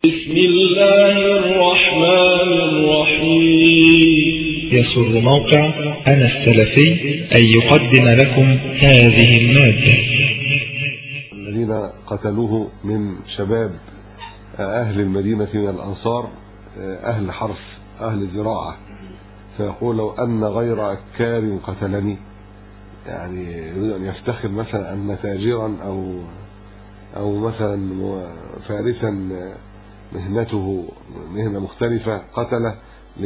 بسم الله الرحمن الرحيم. يسر موقع أنا السلفي أن يقدم لكم هذه المادة. الذين قتلوه من شباب أهل المدينة من الأنصار، أهل حرث أهل زراعة، فيقول لو أن غير أكار قتلني، يعني يريد أن يفتخر مثلا أن تاجرا أو مثلا فارسا مهنته مهنة مختلفة قتله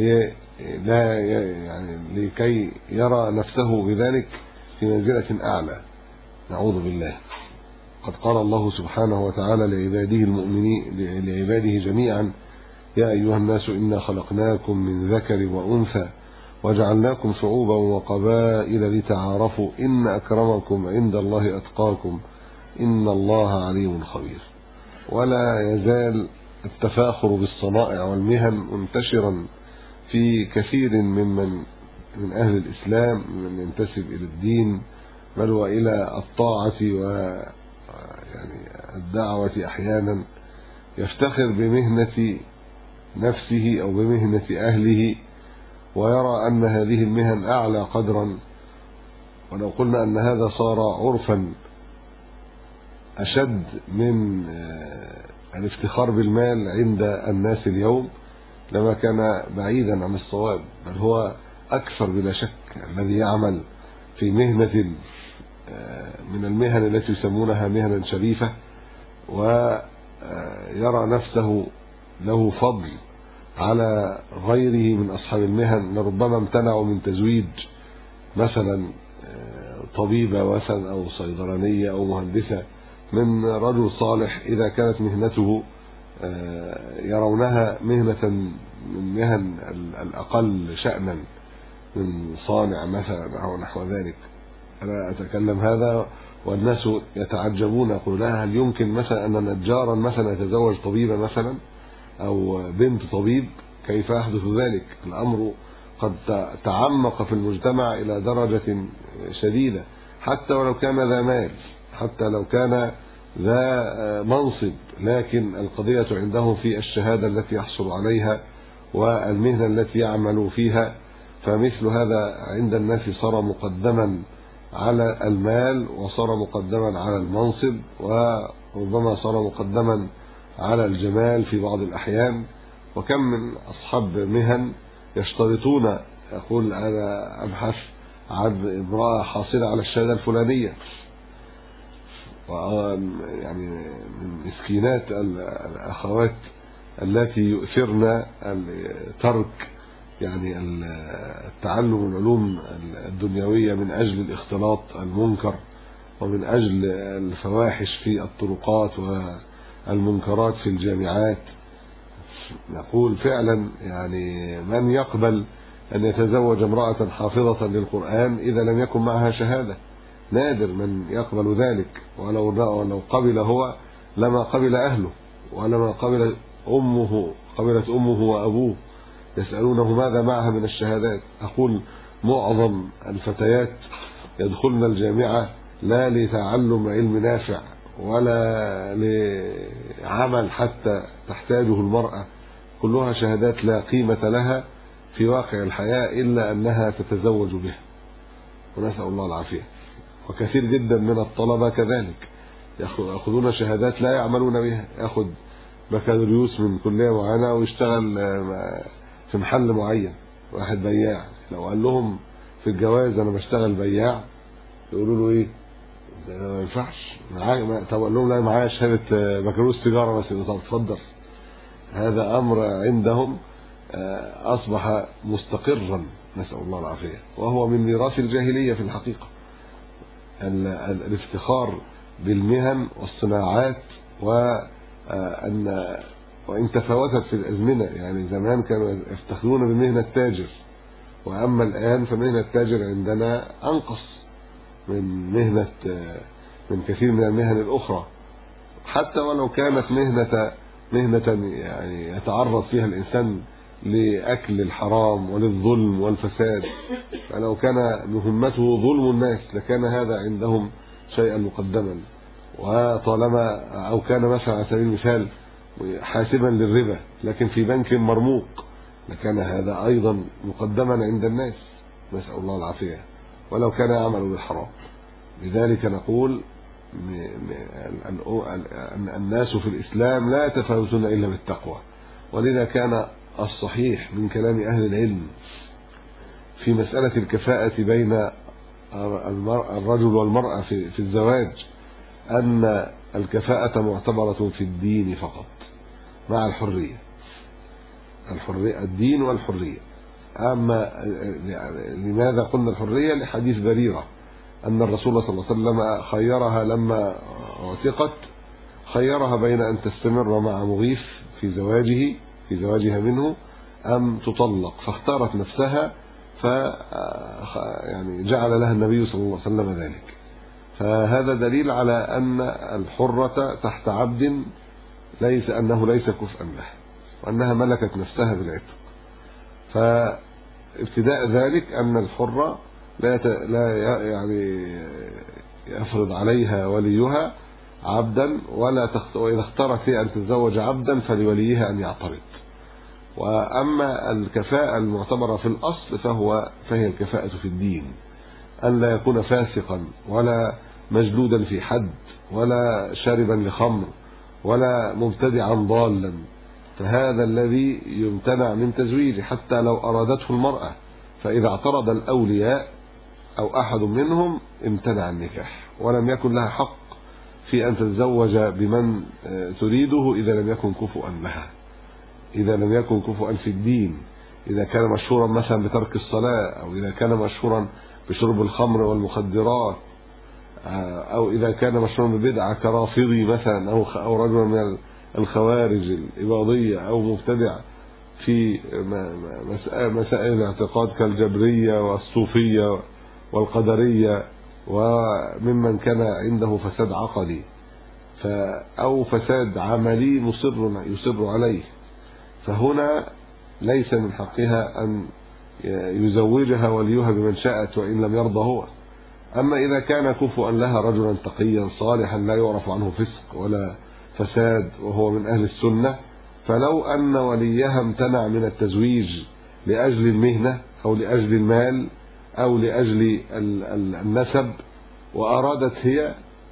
لكي يرى نفسه بذلك في منزلة أعلى، نعوذ بالله. قد قال الله سبحانه وتعالى لعباده المؤمنين لعباده جميعا: يا أيها الناس إنا خلقناكم من ذكر وأنثى وجعلناكم شعوبا وقبائل لتعارفوا إن أكرمكم عند الله أتقاكم إن الله عليم خبير. ولا يزال التفاخر بالصنائع والمهن منتشرا في كثير من أهل الإسلام، من ينتسب إلى الدين بل وإلى الطاعة والدعوة أحيانا، يفتخر بمهنة نفسه أو بمهنة أهله ويرى أن هذه المهن أعلى قدرا. ولو قلنا أن هذا صار عرفا أشد من الافتخار بالمال عند الناس اليوم لما كان بعيدا عن الصواب، بل هو أكثر بلا شك. الذي يعمل في مهنة من المهن التي يسمونها مهنا شريفة ويرى نفسه له فضل على غيره من أصحاب المهن، لربما امتنعوا من تزويج مثلا طبيبة مثلا أو صيدلانية أو مهندسة من رجل صالح إذا كانت مهنته يرونها مهنة من مهن الأقل شأنا من صانع مثلا أو نحو ذلك. أنا أتكلم هذا والناس يتعجبون، يقول لها: هل يمكن مثلا أن نجارا مثلا يتزوج طبيبة مثلا أو بنت طبيب؟ كيف يحدث ذلك؟ الأمر قد تعمق في المجتمع إلى درجة شديدة، حتى ولو كان ذا مال، حتى لو كان ذا منصب، لكن القضية عندهم في الشهادة التي يحصل عليها والمهنة التي يعمل فيها. فمثل هذا عند الناس صار مقدما على المال، وصار مقدما على المنصب، وربما صار مقدما على الجمال في بعض الأحيان. وكم من أصحاب مهن يشترطون، يقول: أنا أبحث عن امرأة حاصلة على الشهادة الفلانية، يعني من مسكينات الأخوات التي يؤثرن ترك يعني التعلم العلوم الدنيوية من أجل الاختلاط المنكر ومن أجل الفواحش في الطرقات والمنكرات في الجامعات. نقول فعلا يعني من يقبل أن يتزوج امرأة حافظة للقرآن إذا لم يكن معها شهادة؟ نادر من يقبل ذلك، ولو قبل هو لما قبل أهله ولما قبلت أمه وأبوه يسألونه ماذا معها من الشهادات. أقول معظم الفتيات يدخلن الجامعة لا لتعلم علم نافع ولا لعمل حتى تحتاجه المرأة، كلها شهادات لا قيمة لها في واقع الحياة إلا أنها تتزوج بها، ونسأل الله العافية. وكثير جدا من الطلبة كذلك يأخذون شهادات لا يعملون بها، يأخذ بكالوريوس من كلية معينة ويشتغل في محل معين. واحد بياع، لو قال لهم في الجواز أنا بشتغل بياع، يقولوا له إيه؟ ما ينفعش معاك. طب قال لهم لا، معايا شهادة بكالوريوس تجارة بس. طب اتفضل. هذا أمر عندهم أصبح مستقرا، نسأل الله العافية، وهو من ميراث الجاهلية في الحقيقة. الافتخار بالمهن والصناعات، وإن تفاوتت في الأزمنة، يعني زمان كانوا يفتخرون بمهنة التاجر، وأما الآن فمهنة التاجر عندنا أنقص من كثير من المهن الأخرى، حتى ولو كانت مهنة يعني يتعرض فيها الإنسان لأكل الحرام وللظلم والفساد. فلو كان مهمته ظلم الناس لكان هذا عندهم شيئا مقدما. وطالما أو كان مثلا على سبيل المثال حاسبا للربا لكن في بنك مرموق، لكان هذا أيضا مقدما عند الناس، نسأل الله العافية، ولو كان يعمل بالحرام. لذلك نقول الناس في الإسلام لا يتفاوتون إلا بالتقوى. ولذا كان الصحيح من كلام أهل العلم في مسألة الكفاءة بين الرجل والمرأة في الزواج أن الكفاءة معتبرة في الدين فقط مع الحرية، الدين والحرية. أما لماذا قلنا الحرية؟ لحديث بريرة أن الرسول صلى الله عليه وسلم خيرها لما اعتقت، خيرها بين أن تستمر مع مغيث في زواجها منه أم تطلق، فاختارت نفسها، يعني جعل لها النبي صلى الله عليه وسلم ذلك. فهذا دليل على أن الحرة تحت عبد أنه ليس كفءا له، وأنها ملكت نفسها بالعتق. فابتداء ذلك أن الحرة لا يعني يفرض عليها وليها عبدا، وإذا اختارت أن تتزوج عبدا فلوليها أن يعترض. وأما الكفاءة المعتبرة في الأصل فهي الكفاءة في الدين، أن لا يكون فاسقا ولا مجلودا في حد ولا شاربا لخمر ولا مبتدعا ضالا، فهذا الذي يمتنع من تزويجه حتى لو أرادته المرأة. فإذا اعترض الأولياء أو أحد منهم امتنع النكاح، ولم يكن لها حق في أن تتزوج بمن تريده إذا لم يكن كفؤا لها، إذا لم يكن كفؤا في الدين، إذا كان مشهورا مثلا بترك الصلاة، أو إذا كان مشهورا بشرب الخمر والمخدرات، أو إذا كان مشهورا ببدعة كرافضي مثلا، أو رجل من الخوارج الإباضية، أو مبتدع في مسائل الاعتقاد كالجبرية والصوفية والقدرية، وممن كان عنده فساد عقدي أو فساد عملي يصر عليه، فهنا ليس من حقها أن يزوجها وليها بمن شاءت وإن لم يرضى هو. أما إذا كان كفؤا لها رجلا تقيا صالحا لا يعرف عنه فسق ولا فساد وهو من أهل السنة، فلو أن وليها امتنع من التزويج لأجل المهنة أو لأجل المال أو لأجل النسب وأرادت هي،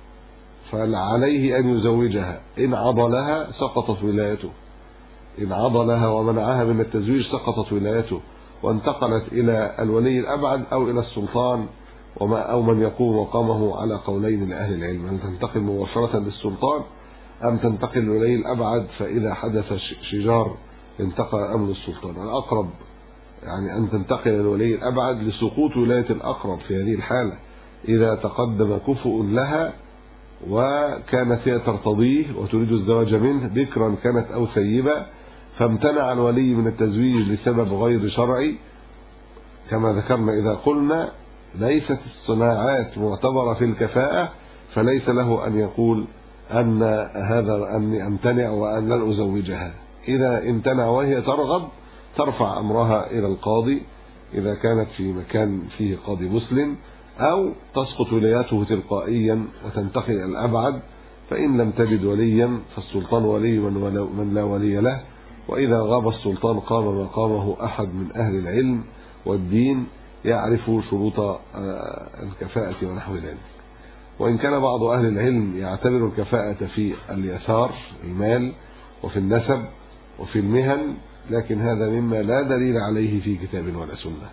فعليه أن يزوجها. إن عضلها سقطت ولايته، إن عضلها ومنعها من التزويج سقطت ولايته، وانتقلت إلى الولي الأبعد أو إلى السلطان أو من يقوم مقامه، على قولين لأهل العلم، أن تنتقل مباشرة للسلطان أم تنتقل للولي الأبعد. فإذا حدث شجار انتقل أمر السلطان. الأقرب يعني أن تنتقل للولي الأبعد لسقوط ولاية الأقرب في هذه الحالة، إذا تقدم كفؤ لها وكانت هي ترتضيه وتريد الزواج منه، بكرا كانت أو ثيبة، فامتنع الولي من التزويج لسبب غير شرعي. كما ذكرنا إذا قلنا ليست الصناعات معتبرة في الكفاءة، فليس له أن يقول أن هذا أني أمتنع وأن لن أزوجها. إذا امتنع وهي ترغب ترفع أمرها إلى القاضي إذا كانت في مكان فيه قاضي مسلم، أو تسقط ولايته تلقائيا وتنتقل إلى الأبعد. فإن لم تجد وليا فالسلطان ولي من لا ولي له، وإذا غاب السلطان قام مقامه أحد من أهل العلم والدين يعرف شروط الكفاءة ونحو ذلك. وإن كان بعض أهل العلم يعتبر الكفاءة في اليسار المال وفي النسب وفي المهن، لكن هذا مما لا دليل عليه في كتاب ولا سنة.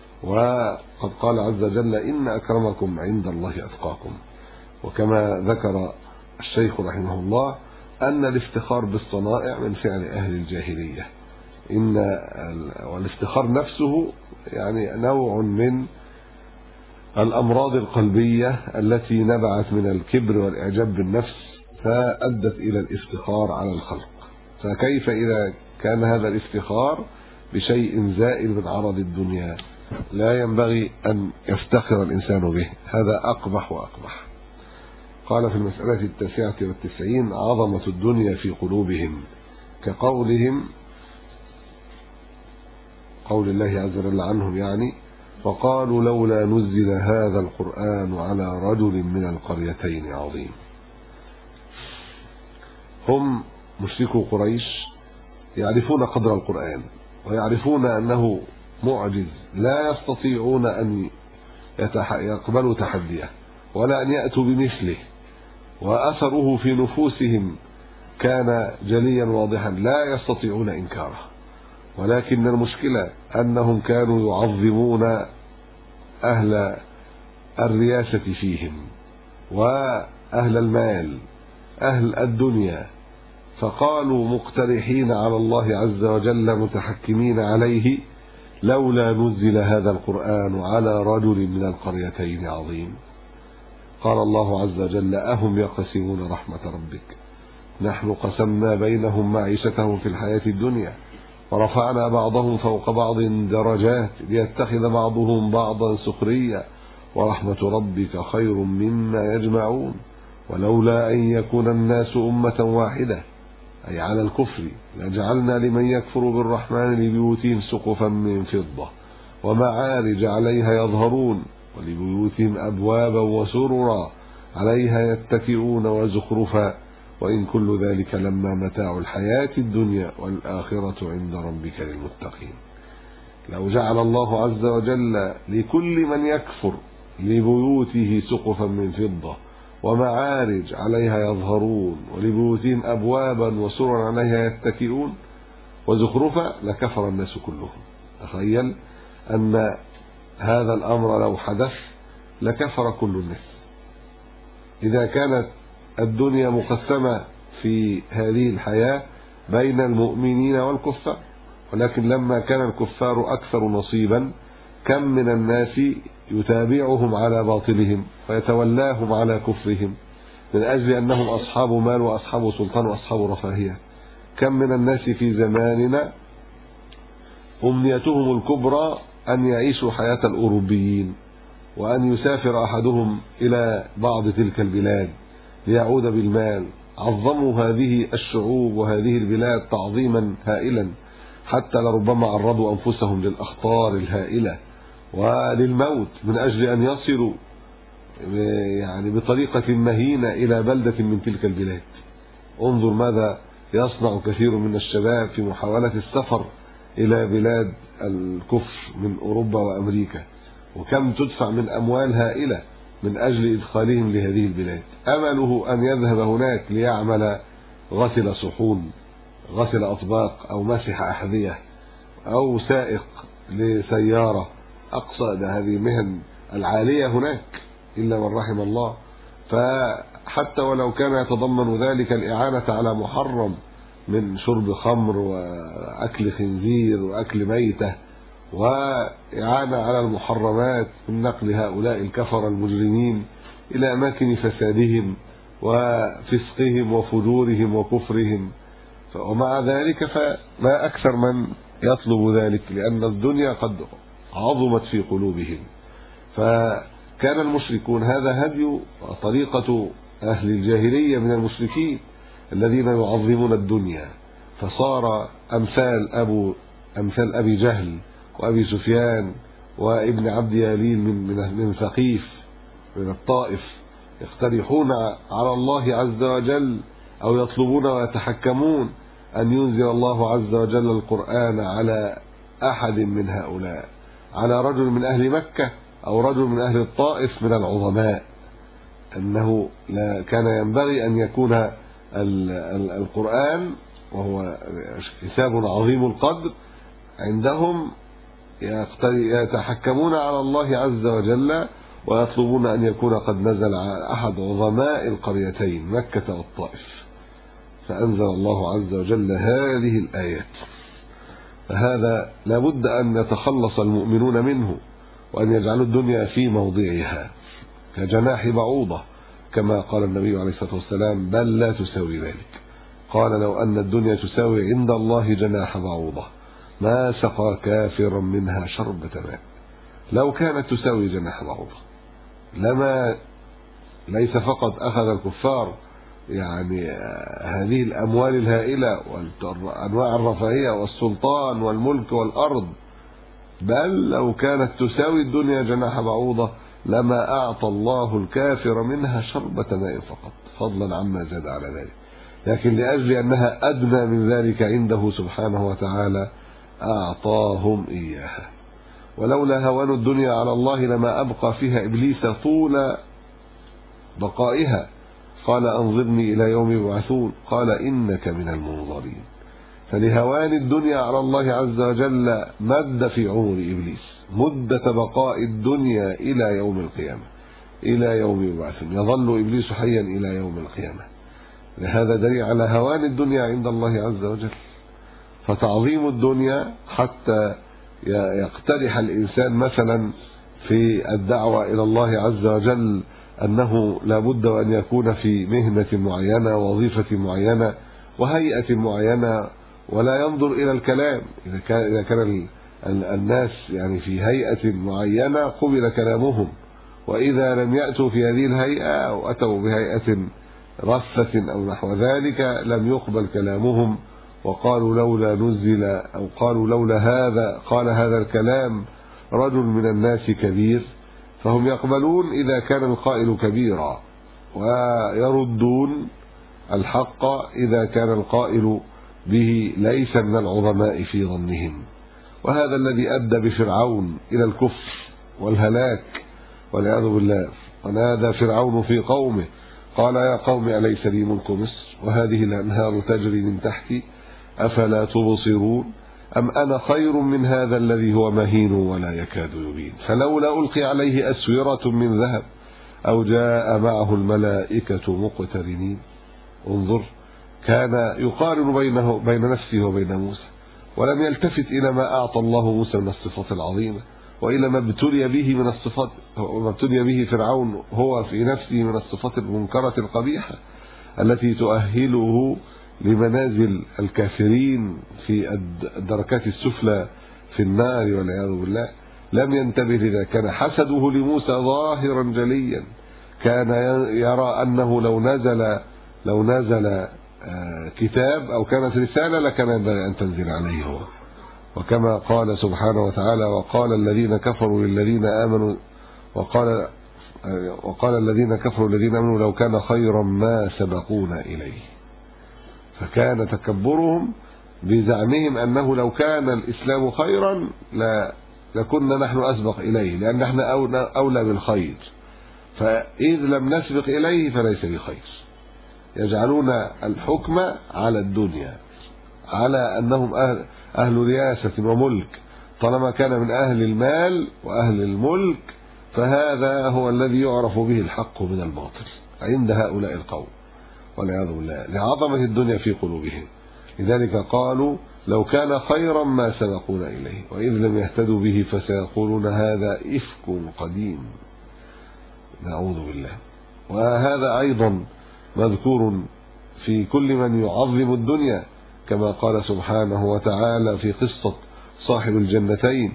وقد قال عز وجل إن أكرمكم عند الله أتقاكم. وكما ذكر الشيخ رحمه الله أن الافتخار بالصنائع من فعل أهل الجاهلية، والافتخار نفسه يعني نوع من الأمراض القلبية التي نبعت من الكبر والإعجاب بالنفس فأدت إلى الافتخار على الخلق. فكيف إذا كان هذا الافتخار بشيء زائل من عرض الدنيا لا ينبغي أن يفتخر الإنسان به، هذا أقبح وأقبح. قال في المسألة 99 عظمة الدنيا في قلوبهم، كقولهم قول الله عز وجل عنهم يعني: وقالوا لولا نزل هذا القرآن على رجل من القريتين عظيم. هم مشركو قريش يعرفون قدر القرآن ويعرفون أنه معجز لا يستطيعون أن يقبلوا تحديه ولا أن يأتوا بمثله، وأثره في نفوسهم كان جليا واضحا لا يستطيعون إنكاره. ولكن المشكلة أنهم كانوا يعظمون أهل الرياسة فيهم وأهل المال أهل الدنيا، فقالوا مقترحين على الله عز وجل متحكمين عليه: لولا نزل هذا القرآن على رجل من القريتين عظيم. قال الله عز وجل: أهم يقسمون رحمة ربك نحن قسمنا بينهم معيشتهم في الحياة الدنيا ورفعنا بعضهم فوق بعض درجات ليتخذ بعضهم بعضا سخريا ورحمة ربك خير مما يجمعون ولولا أن يكون الناس أمة واحدة أي على الكفر لجعلنا لمن يكفر بالرحمن لبيوتهم سقفا من فضة ومعارج عليها يظهرون ولبيوتهم أبوابا وسررا عليها يتكئون وزخرفا وإن كل ذلك لما متاع الحياة الدنيا والآخرة عند ربك للمتقين. لو جعل الله عز وجل لكل من يكفر لبيوته سقفا من فضة ومعارج عليها يظهرون ولبيوتهم أبوابا وسررا عليها يتكئون وزخرفا لكفر الناس كلهم. تخيل أن هذا الأمر لو حدث لكفر كل الناس. إذا كانت الدنيا مقسمة في هذه الحياة بين المؤمنين والكفار، ولكن لما كان الكفار أكثر نصيبا كم من الناس يتابعهم على باطلهم ويتولاهم على كفرهم من أجل أنهم أصحاب مال وأصحاب سلطان وأصحاب رفاهية. كم من الناس في زماننا أمنيتهم الكبرى أن يعيشوا حياة الأوروبيين وأن يسافر أحدهم إلى بعض تلك البلاد ليعود بالمال. عظموا هذه الشعوب وهذه البلاد تعظيما هائلا حتى لربما عرضوا أنفسهم للأخطار الهائلة وللموت من أجل أن يصلوا يعني بطريقة مهينة إلى بلدة من تلك البلاد. انظر ماذا يصنع كثير من الشباب في محاولة السفر إلى بلاد الكفر من أوروبا وأمريكا، وكم تدفع من أموال هائلة من أجل إدخالهم لهذه البلاد. أمله أن يذهب هناك ليعمل غسل صحون، غسل أطباق، أو مسح أحذية، أو سائق لسيارة. أقصد هذه المهن العالية هناك إلا من رحم الله. فحتى ولو كان يتضمن ذلك الإعانة على محرم من شرب خمر وأكل خنزير وأكل ميتة وإعانة على المحرمات من نقل هؤلاء الكفر المجرمين إلى أماكن فسادهم وفسقهم وفجورهم وكفرهم، ومع ذلك فما أكثر من يطلب ذلك لأن الدنيا قد عظمت في قلوبهم. فكان المشركون هذا هدي وطريقة أهل الجاهلية من المشركين الذين يعظمون الدنيا. فصار أمثال أبي جهل وأبي سفيان وابن عبد ياليل من ثقيف من الطائف يقترحون على الله عز وجل أو يطلبون ويتحكمون أن ينزل الله عز وجل القرآن على أحد من هؤلاء، على رجل من أهل مكة أو رجل من أهل الطائف من العظماء، أنه كان ينبغي أن يكون القرآن وهو كتاب عظيم القدر عندهم يتحكمون على الله عز وجل ويطلبون أن يكون قد نزل على أحد عظماء القريتين مكة والطائف. فأنزل الله عز وجل هذه الآيات. فهذا لابد أن يتخلص المؤمنون منه وأن يجعلوا الدنيا في موضعها كجناح بعوضة، كما قال النبي عليه الصلاة والسلام: بل لا تساوي ذلك. قال: لو أن الدنيا تساوي عند الله جناح بعوضة ما سقى كافرا منها شربة ماء. لو كانت تساوي جناح بعوضة لما ليس فقط أخذ الكفار يعني هذه الأموال الهائلة وأنواع الرفاهية والسلطان والملك والأرض، بل لو كانت تساوي الدنيا جناح بعوضة لما أعطى الله الكافر منها شربة ماء فقط، فضلا عما زاد على ذلك. لكن لأجل أنها أدنى من ذلك عنده سبحانه وتعالى أعطاهم إياها. ولولا هوان الدنيا على الله لما أبقى فيها إبليس طول بقائها. قال أنظرني إلى يوم يبعثون قال إنك من المنظرين. فلهوان الدنيا على الله عز وجل مد في عمر إبليس مدة بقاء الدنيا إلى يوم القيامة، إلى يوم يبعثون، يظل إبليس حيا إلى يوم القيامة. لهذا دليل على هوان الدنيا عند الله عز وجل. فتعظيم الدنيا حتى يقترح الإنسان مثلا في الدعوة إلى الله عز وجل أنه لا بد أن يكون في مهنة معينة ووظيفة معينة وهيئة معينة، ولا ينظر إلى الكلام. إذا كان الناس يعني في هيئة معينة قبل كلامهم، وإذا لم يأتوا في هذه الهيئة أو أتوا بهيئة رثة أو نحو ذلك لم يقبل كلامهم، وقالوا لولا نزل أو قالوا لولا هذا قال هذا الكلام رجل من الناس كبير، فهم يقبلون إذا كان القائل كبيرا، ويردون الحق إذا كان القائل به ليس من العظماء في ظنهم. وهذا الذي أدى بفرعون إلى الكفر والهلاك والعياذ بالله. ونادى فرعون في قومه قال يا قوم أليس لي ملك مصر وهذه الأنهار تجري من تحتي أفلا تبصرون أم أنا خير من هذا الذي هو مهين ولا يكاد يبين فلولا ألقي عليه أسورة من ذهب أو جاء معه الملائكة مقترنين. انظر، كان يقارن بين نفسه وبين موسى، ولم يلتفت إلى ما أعطى الله موسى من الصفات العظيمة، وإلى ما ابتلي به من الصفات، وما ابتلي به فرعون هو في نفسه من الصفات المنكرة القبيحة التي تؤهله لمنازل الكافرين في الدركات السفلى في النار والعياذ بالله. لم ينتبه لذا. كان حسده لموسى ظاهرا جليا، كان يرى أنه لو نزل كتاب أو كانت رسالة لكان ينبغي أن تنزل عليه هو. وكما قال سبحانه وتعالى وقال الذين كفروا للذين آمنوا وقال الذين كفروا للذين آمنوا لو كان خيرا ما سبقونا إليه. فكان تكبرهم بزعمهم أنه لو كان الإسلام خيرا لكنا نحن أسبق إليه، لأن نحن أولى بالخير، فإذ لم نسبق إليه فليس بخير. يجعلون الحكم على الدنيا، على أنهم أهل رياسة وملك، طالما كان من أهل المال وأهل الملك فهذا هو الذي يعرف به الحق من الباطل عند هؤلاء القوم والعياذ بالله، لعظمة الدنيا في قلوبهم. لذلك قالوا لو كان خيرا ما سبقونا إليه وإذ لم يهتدوا به فسيقولون هذا إفك قديم. نعوذ بالله. وهذا أيضا مذكور في كل من يعظم الدنيا، كما قال سبحانه وتعالى في قصة صاحب الجنتين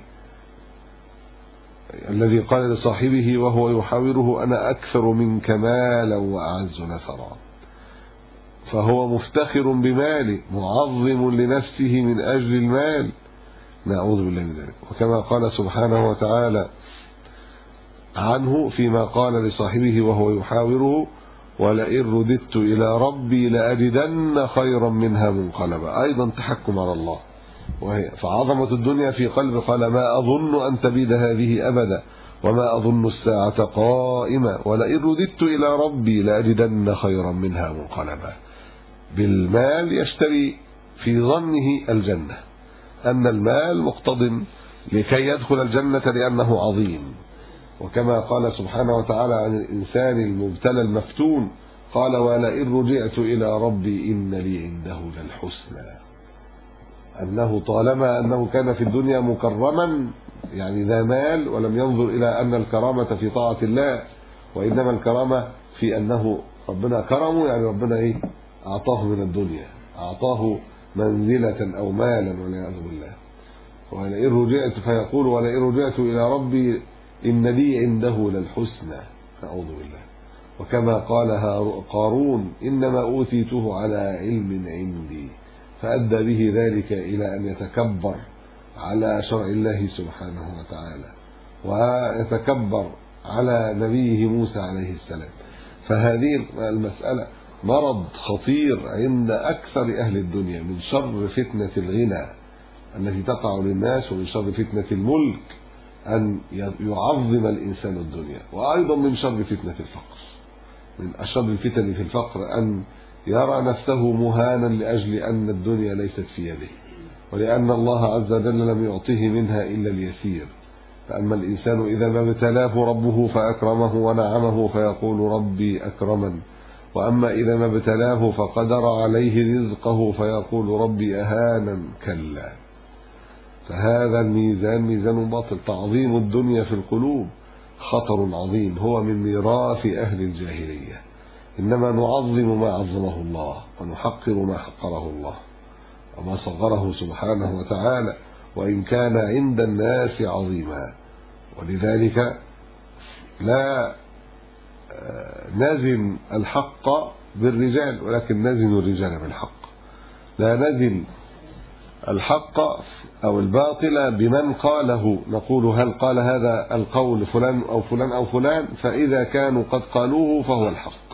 الذي قال لصاحبه وهو يحاوره أنا أكثر منك مالا وأعز نفرا. فهو مفتخر بماله، معظم لنفسه من أجل المال، نعوذ بالله من ذلك. وكما قال سبحانه وتعالى عنه فيما قال لصاحبه وهو يحاوره ولئن رددت إلى ربي لأجدن خيرا منها منقلبا، أيضا تحكم على الله. فعظمة الدنيا في قلب قال ما أظن أن تبيد هذه أبدا وما أظن الساعة قائمة ولئن رددت إلى ربي لأجدن خيرا منها منقلبا. بالمال يشتري في ظنه الجنة، أن المال مقتضٍ لكي يدخل الجنة لأنه عظيم. وكما قال سبحانه وتعالى عن الإنسان المبتلى المفتون قال ولئن رجعت إلى ربي إن لي عنده للحسنى، أنه طالما أنه كان في الدنيا مكرما يعني ذا مال، ولم ينظر إلى أن الكرامة في طاعة الله، وإنما الكرامة في أنه ربنا كرمه، يعني ربنا أعطاه من الدنيا، أعطاه منزلة أو مالا والعياذ بالله. ولئن رجعت فيقول ولئن رجعت إلى ربي إن لي عنده للحسنى، أعوذ بالله. وكما قال قارون إنما أوتيته على علم عندي، فأدى به ذلك إلى أن يتكبر على شرع الله سبحانه وتعالى ويتكبر على نبيه موسى عليه السلام. فهذه المسألة مرض خطير عند أكثر أهل الدنيا من شر فتنة الغنى التي تقع للناس، ومن شر فتنة الملك أن يعظم الإنسان الدنيا، وأيضا من شر فتنة الفقر. من أشر الفتن في الفقر أن يرى نفسه مهانا لأجل أن الدنيا ليست في يده، ولأن الله عز وجل لم يعطه منها إلا اليسير. فأما الإنسان إذا ما ابتلاه ربه فأكرمه ونعمه فيقول ربي أكرمن، وأما إذا ما ابتلاه فقدر عليه رزقه فيقول ربي أهانا، كلا. فهذا الميزان ميزان باطل. تعظيم الدنيا في القلوب خطر عظيم، هو من ميراث أهل الجاهلية. إنما نعظم ما عظمه الله ونحقر ما حقره الله وما صغره سبحانه وتعالى، وإن كان عند الناس عظيما. ولذلك لا نزن الحق بالرجال، ولكن نزن الرجال بالحق. لا نزن الحق أو الباطل بمن قاله، نقول هل قال هذا القول فلان أو فلان أو فلان، فإذا كانوا قد قالوه فهو الحق.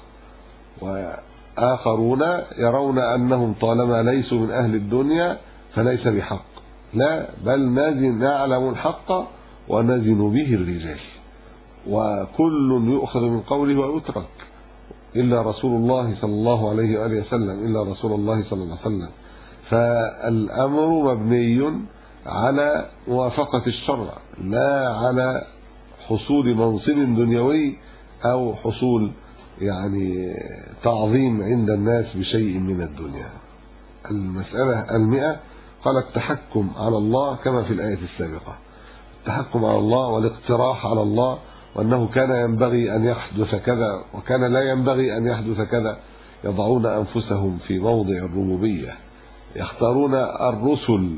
وآخرون يرون أنهم طالما ليسوا من أهل الدنيا فليس بحق. لا، بل نعلم الحق ونزن به الرجال، وكل يؤخذ من قوله ويترك إلا رسول الله صلى الله عليه وآله وسلم، إلا رسول الله صلى الله عليه وسلم. فالأمر مبني على موافقة الشرع، لا على حصول منصب دنيوي أو حصول يعني تعظيم عند الناس بشيء من الدنيا. المسألة 100 قال التحكم على الله كما في الآية السابقة، التحكم على الله والاقتراح على الله، وأنه كان ينبغي أن يحدث كذا وكان لا ينبغي أن يحدث كذا. يضعون أنفسهم في موضع الربوبية، يختارون الرسل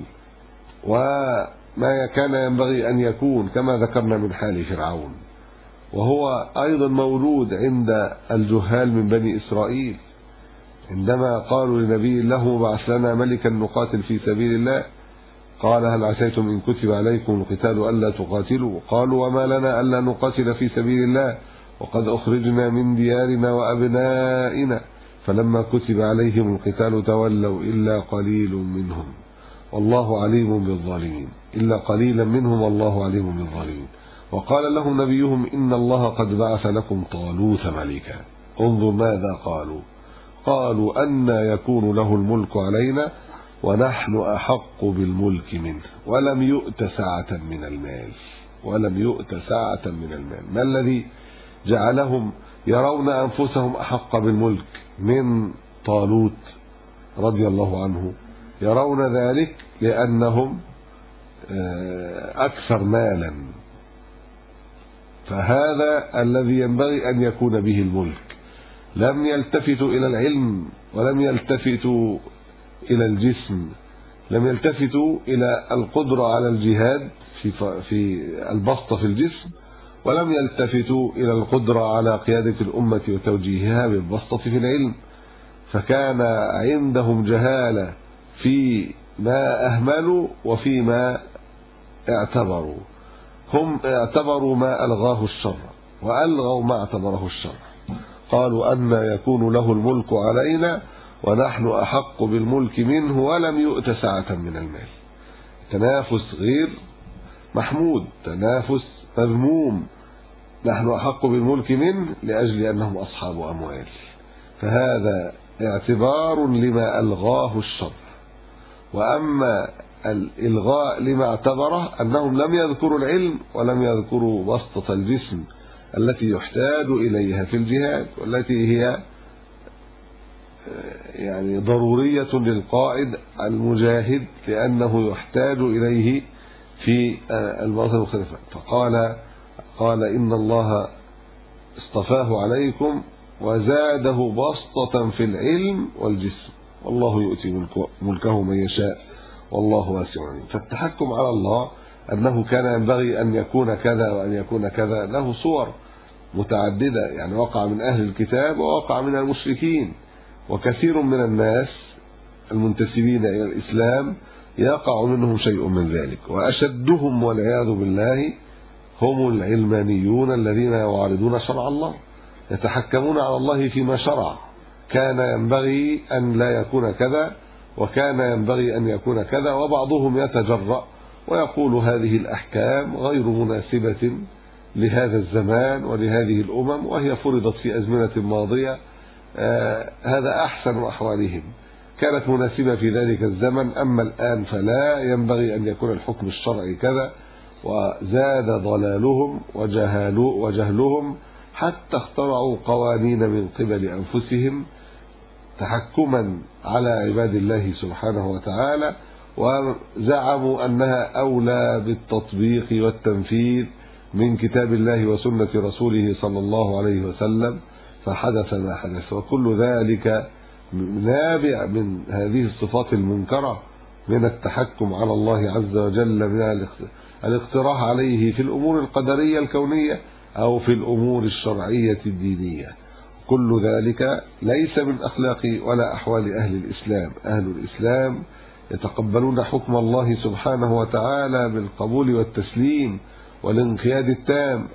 وما كان ينبغي أن يكون، كما ذكرنا من حال فرعون، وهو أيضا مولود عند الجهال من بني إسرائيل. عندما قالوا لنبي له بعث لنا ملكا نقاتل في سبيل الله، قال هل عسيتم إن كتب عليكم القتال ألا تقاتلوا؟ قالوا وما لنا ألا نقاتل في سبيل الله وقد أخرجنا من ديارنا وأبنائنا، فلما كتب عليهم القتال تولوا إلا قليل منهم والله عليم بالظالمين، إلا قليلا منهم والله عليم بالظالمين. وقال لهم نبيهم إن الله قد بعث لكم طالوت ملكا. انظر ماذا قالوا أن يكون له الملك علينا ونحن أحق بالملك منه ولم يؤت سعة من المال. ما الذي جعلهم يرون أنفسهم أحق بالملك من طالوت رضي الله عنه؟ يرون ذلك لأنهم أكثر مالا، فهذا الذي ينبغي أن يكون به الملك. لم يلتفتوا إلى العلم، ولم يلتفتوا إلى الجسم، لم يلتفتوا إلى القدرة على الجهاد في البسط في الجسم، ولم يلتفتوا إلى القدرة على قيادة الأمة وتوجيهها بالبسطة في العلم. فكان عندهم جهالة في ما أهملوا وفي ما اعتبروا. هم اعتبروا ما ألغاه الشر وألغوا ما اعتبره الشر. قالوا أن يكون له الملك علينا ونحن أحق بالملك منه ولم يؤت سعة من المال. تنافس غير محمود، تنافس مذموم. نحن أحق بالملك منه لأجل أنهم أصحاب أموال، فهذا اعتبار لما ألغاه الشر. وأما الإلغاء لما اعتبره أنهم لم يذكروا العلم ولم يذكروا بسطة الجسم التي يحتاج إليها في الجهاد، والتي هي يعني ضرورية للقائد المجاهد لأنه يحتاج إليه في المواطن المختلفة. قال إن الله اصطفاه عليكم وزاده بسطة في العلم والجسم والله يؤتي ملكه من يشاء والله واسع عليم. فالتحكم على الله أنه كان ينبغي أن يكون كذا وأن يكون كذا له صور متعددة، يعني وقع من أهل الكتاب ووقع من المشركين، وكثير من الناس المنتسبين إلى الإسلام يقع منهم شيء من ذلك. وأشدهم والعياذ بالله هم العلمانيون الذين يعارضون شرع الله، يتحكمون على الله فيما شرع كان ينبغي أن لا يكون كذا، وكان ينبغي أن يكون كذا، وبعضهم يتجرأ ويقول هذه الأحكام غير مناسبة لهذا الزمان ولهذه الأمم، وهي فرضت في أزمنة ماضية. هذا أحسن أحوالهم، كانت مناسبة في ذلك الزمن، أما الآن فلا ينبغي أن يكون الحكم الشرعي كذا. وزاد ضلالهم وجهلهم حتى اخترعوا قوانين من قبل أنفسهم تحكما على عباد الله سبحانه وتعالى، وزعموا أنها أولى بالتطبيق والتنفيذ من كتاب الله وسنة رسوله صلى الله عليه وسلم، فحدث ما حدث. وكل ذلك نابع من هذه الصفات المنكرة من التحكم على الله عز وجل، من الاقتراح عليه في الأمور القدرية الكونية أو في الأمور الشرعية الدينية. كل ذلك ليس من أخلاق ولا أحوال أهل الإسلام. أهل الإسلام يتقبلون حكم الله سبحانه وتعالى بالقبول والتسليم والانقياد التام.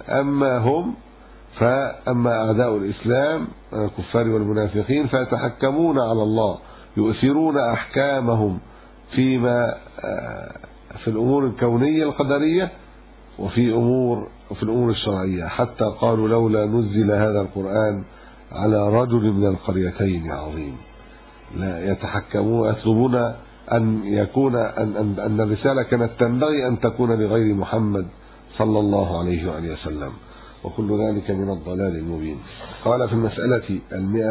فأما أعداء الإسلام الكفار والمنافقين فيتحكمون على الله، يؤثرون أحكامهم فيما في الأمور الكونية القدرية وفي الأمور الشرعية، حتى قالوا لولا نزل هذا القرآن على رجل من القريتين عظيم. لا يتحكمون، يطلبون أن يكون أن الرسالة كانت تنبغي أن تكون لغير محمد صلى الله عليه وآله وسلم، وكل ذلك من الضلال المبين. قال في المسألة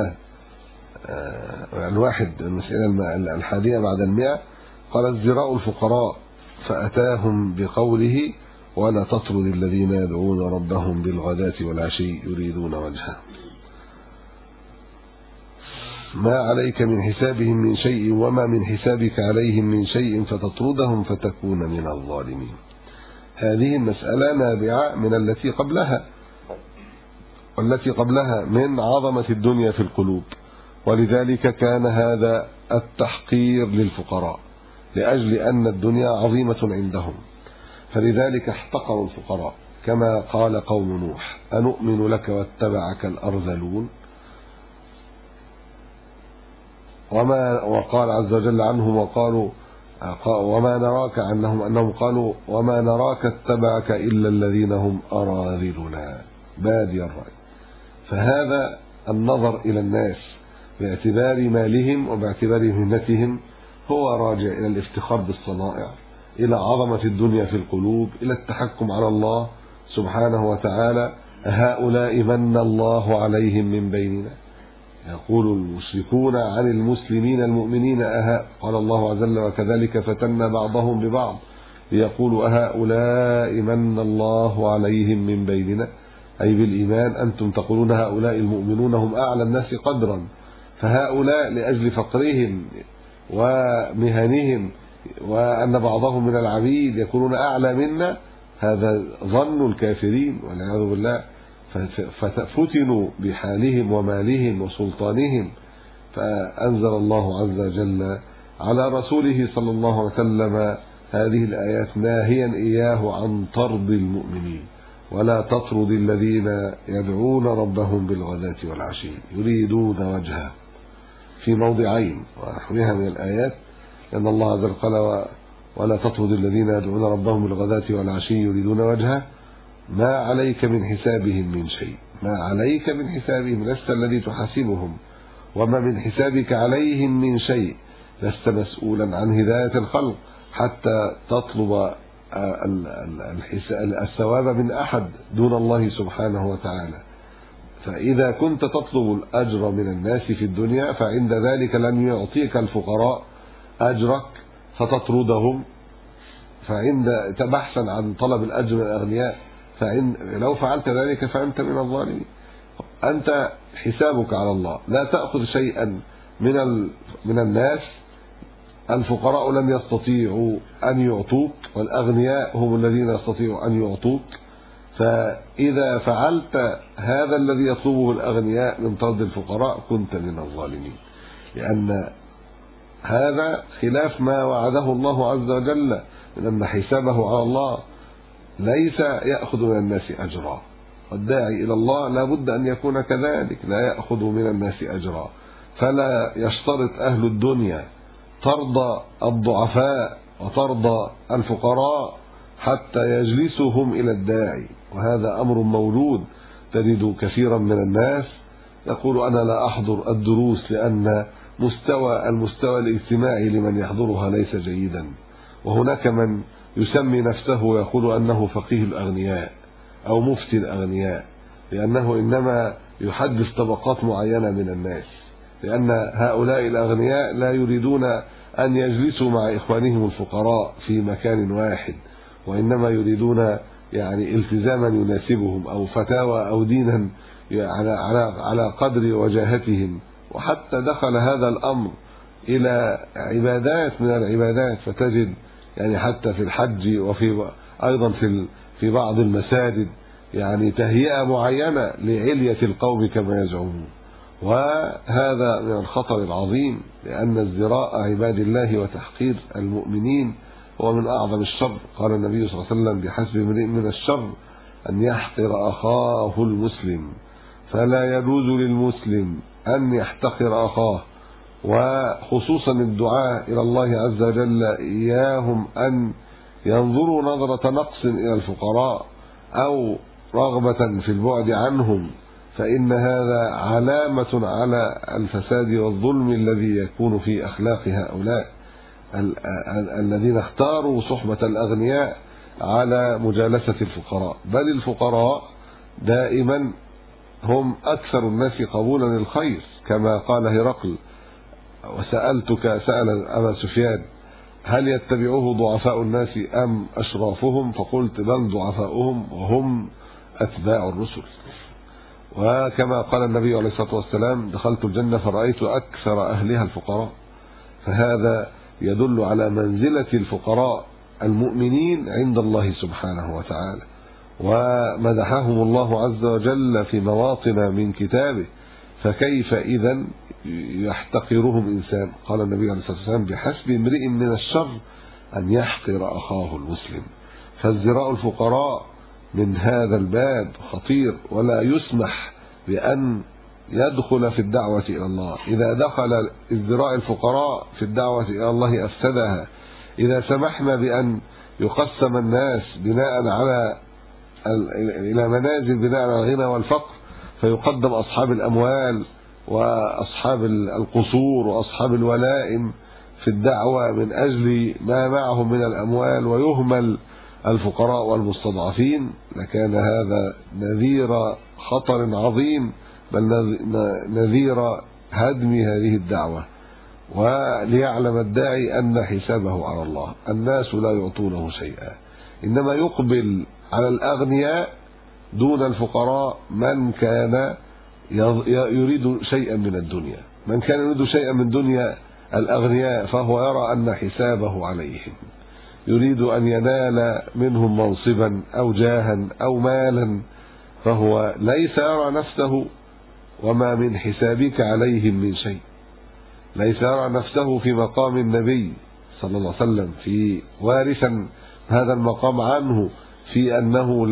101 بعد 100، قال ازدراء الفقراء فأتاهم بقوله ولا تطرد الذين يدعون ربهم بالغداة والعشي يريدون وجهه، ما عليك من حسابهم من شيء وما من حسابك عليهم من شيء فتطردهم فتكون من الظالمين. هذه المسألة نابعة من التي قبلها، والتي قبلها من عظمة الدنيا في القلوب، ولذلك كان هذا التحقير للفقراء لأجل أن الدنيا عظيمة عندهم، فلذلك احتقروا الفقراء. كما قال قوم نوح أنؤمن لك واتبعك الأرذلون، وقال عز وجل عنهم وقالوا وما نراك أنهم قالوا وما نراك اتبعك إلا الذين هم أراذلنا بادي الرأي. فهذا النظر إلى الناس باعتبار مالهم وباعتبار مهنتهم هو راجع إلى الافتخار بالصنائع، إلى عظمة الدنيا في القلوب، إلى التحكم على الله سبحانه وتعالى. هؤلاء من الله عليهم من بيننا. يقول المشركون عن المسلمين المؤمنين قال الله عز وجل وكذلك فتنا بعضهم ببعض ليقولوا أهؤلاء من الله عليهم من بيننا، أي بالإيمان. أنتم تقولون هؤلاء المؤمنون هم أعلى الناس قدرا، فهؤلاء لأجل فقرهم ومهنهم وأن بعضهم من العبيد يكونون أعلى منا، هذا ظن الكافرين والعياذ بالله. ففتنوا بحالهم ومالهم وسلطانهم، فأنزل الله عز وجل على رسوله صلى الله عليه وسلم هذه الآيات ناهيا إياه عن طرد المؤمنين، ولا تطرد الذين يدعون ربهم بالغداة والعشي يريدون وجهه، في موضعين ونحوها من الآيات، لأن الله عز وجل قال ولا تطرد الذين يدعون ربهم بالغداة والعشي يريدون وجهه ما عليك من حسابهم من شيء. ما عليك من حسابهم، لست الذي تحاسبهم، وما من حسابك عليهم من شيء، لست مسؤولا عن هداية الخلق حتى تطلب الثواب من أحد دون الله سبحانه وتعالى. فإذا كنت تطلب الأجر من الناس في الدنيا فعند ذلك لن يعطيك الفقراء أجرك فتطردهم، فعند تبحثا عن طلب الأجر من الأغنياء، لو فعلت ذلك فأنت من الظالمين. أنت حسابك على الله، لا تأخذ شيئا من الناس. الفقراء لن يستطيعوا أن يعطوك، والأغنياء هم الذين يستطيعوا أن يعطوك. فإذا فعلت هذا الذي يطلبه الأغنياء من طرد الفقراء كنت من الظالمين، لأن هذا خلاف ما وعده الله عز وجل من أن حسابه على الله ليس يأخذ من الناس أجرا. والداعي إلى الله لا بد أن يكون كذلك، لا يأخذ من الناس أجرا. فلا يشترط أهل الدنيا طرد الضعفاء وطرد الفقراء حتى يجلسهم إلى الداعي، وهذا أمر مولود. تجد كثيرا من الناس يقول أنا لا أحضر الدروس لأن المستوى الاجتماعي لمن يحضرها ليس جيدا. وهناك من يسمي نفسه ويقول أنه فقيه الأغنياء أو مفتي الأغنياء، لأنه إنما يحدث طبقات معينة من الناس، لأن هؤلاء الأغنياء لا يريدون أن يجلسوا مع إخوانهم الفقراء في مكان واحد، وإنما يريدون يعني التزاما يناسبهم أو فتاوى أو دينا على قدر وجاهتهم. وحتى دخل هذا الأمر إلى عبادات من العبادات، فتجد يعني حتى في الحج وفي أيضا في بعض المساجد يعني تهيئة معينة لعلية القوم كما يزعمون. وهذا من الخطر العظيم، لأن ازدراء عباد الله وتحقير المؤمنين هو من أعظم الشر. قال النبي صلى الله عليه وسلم بحسب امرئ من الشر أن يحقر أخاه المسلم، فلا يجوز للمسلم أن يحتقر أخاه. وخصوصا الدعاء إلى الله عز وجل إياهم أن ينظروا نظرة نقص إلى الفقراء أو رغبة في البعد عنهم، فإن هذا علامة على الفساد والظلم الذي يكون في أخلاق هؤلاء الذين اختاروا صحبة الأغنياء على مجالسة الفقراء. بل الفقراء دائما هم أكثر الناس قبولا للخير، كما قال هرقل سأل أبا سفيان هل يتبعوه ضعفاء الناس أم أشرافهم؟ فقلت بل ضعفاؤهم وهم أتباع الرسل. وكما قال النبي عليه الصلاة والسلام دخلت الجنة فرأيت أكثر أهلها الفقراء. فهذا يدل على منزلة الفقراء المؤمنين عند الله سبحانه وتعالى، ومدحهم الله عز وجل في مواطن من كتابه، فكيف إذا يحتقرهم إنسان؟ قال النبي عليه الصلاة والسلام بحسب امرئ من الشر أن يحقر أخاه المسلم. فازدراء الفقراء من هذا الباب خطير، ولا يسمح بأن يدخل في الدعوة إلى الله. إذا دخل ازدراء الفقراء في الدعوة إلى الله أفسدها. إذا سمحنا بأن يقسم الناس بناء على إلى منازل بناء على الغنى والفقر، فيقدم أصحاب الأموال وأصحاب القصور وأصحاب الولائم في الدعوة من أجل ما معهم من الأموال، ويهمل الفقراء والمستضعفين، لكان هذا نذير خطر عظيم، بل نذير هدم هذه الدعوة. وليعلم الداعي أن حسابه على الله. الناس لا يعطونه شيئا، إنما يقبل على الأغنياء دون الفقراء من كان يريد شيئا من الدنيا. من كان يريد شيئا من دنيا الأغنياء فهو يرى أن حسابه عليهم، يريد أن ينال منهم منصبا أو جاها أو مالا، فهو ليس يرى نفسه وما من حسابك عليهم من شيء. ليس يرى نفسه في مقام النبي صلى الله عليه وسلم في وارثا هذا المقام عنه، في أنه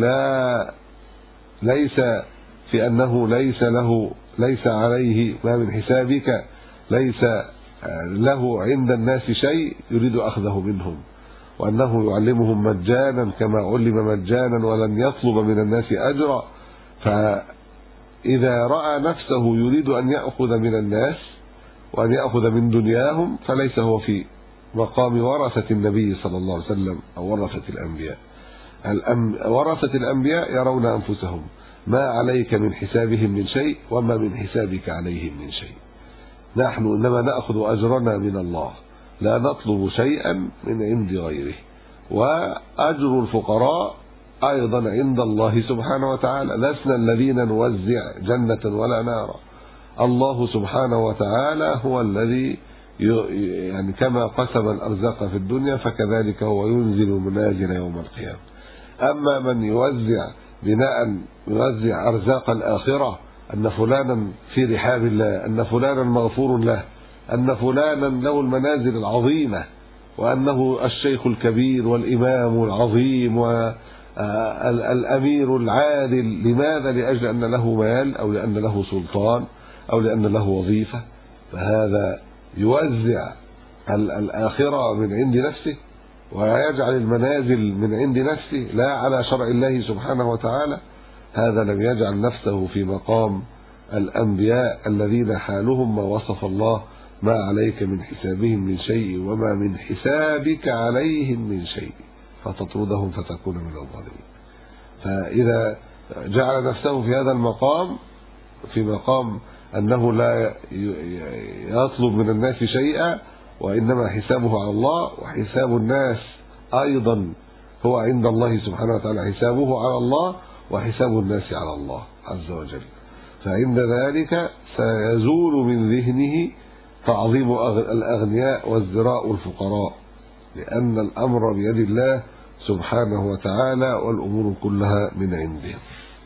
ليس عليه ما من حسابك، ليس له عند الناس شيء يريد أخذه منهم، وأنه يعلمهم مجانا كما علم مجانا ولن يطلب من الناس أجرا. فإذا رأى نفسه يريد أن يأخذ من الناس وأن يأخذ من دنياهم، فليس هو في مقام ورثة النبي صلى الله عليه وسلم أو ورثة الأنبياء. ورثة الأنبياء يرون أنفسهم ما عليك من حسابهم من شيء وما من حسابك عليهم من شيء. نحن إنما نأخذ أجرنا من الله، لا نطلب شيئا من عند غيره. وأجر الفقراء أيضا عند الله سبحانه وتعالى. لسنا الذين نوزع جنة ولا نارا. الله سبحانه وتعالى هو الذي يعني كما قسم الأرزاق في الدنيا فكذلك هو ينزل المنازل يوم القيامة. أما من يوزع يوزع أرزاق الآخرة، أن فلانا في رحاب الله، أن فلانا مغفور له، أن فلانا له المنازل العظيمة، وأنه الشيخ الكبير والإمام العظيم والأمير العادل. لماذا؟ لأجل أن له مال أو لأن له سلطان أو لأن له وظيفة. فهذا يوزع الآخرة من عند نفسه ويجعل المنازل من عند نفسه لا على شرع الله سبحانه وتعالى. هذا لم يجعل نفسه في مقام الأنبياء الذين حالهم ما وصف الله: ما عليك من حسابهم من شيء وما من حسابك عليهم من شيء فتطردهم فتكون من الظالمين. فإذا جعل نفسه في هذا المقام، في مقام أنه لا يطلب من الناس شيئا وإنما حسابه على الله، وحساب الناس أيضا هو عند الله سبحانه وتعالى، حسابه على الله وحساب الناس على الله عز وجل، فعند ذلك سيزول من ذهنه تعظيم الأغنياء وازدراء الفقراء، لأن الأمر بيد الله سبحانه وتعالى والأمور كلها من عنده.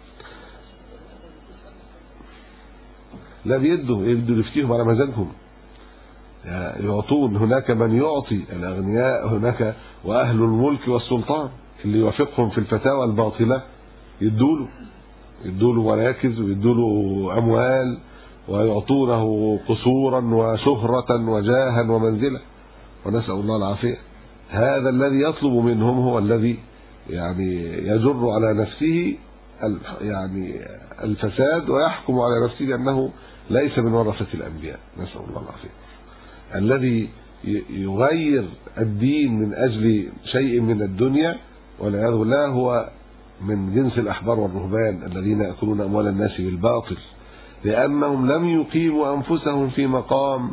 لا بيده يفتيهم على مزاجهم، يعطون. هناك من يعطي الأغنياء، هناك وأهل الملك والسلطان اللي يوافقهم في الفتاوى الباطلة يدوله مراكز ويدوله أموال ويعطونه قصورا وشهرة وجاها ومنزلة، ونسأل الله العافية. هذا الذي يطلب منهم هو الذي يجر على نفسه الفساد ويحكم على نفسه بأنه ليس من ورثة الأنبياء، نسأل الله العافية. الذي يغير الدين من أجل شيء من الدنيا والعياذ بالله هو من جنس الأحبار والرهبان الذين يأكلون أموال الناس بالباطل، لأنهم لم يقيموا أنفسهم في مقام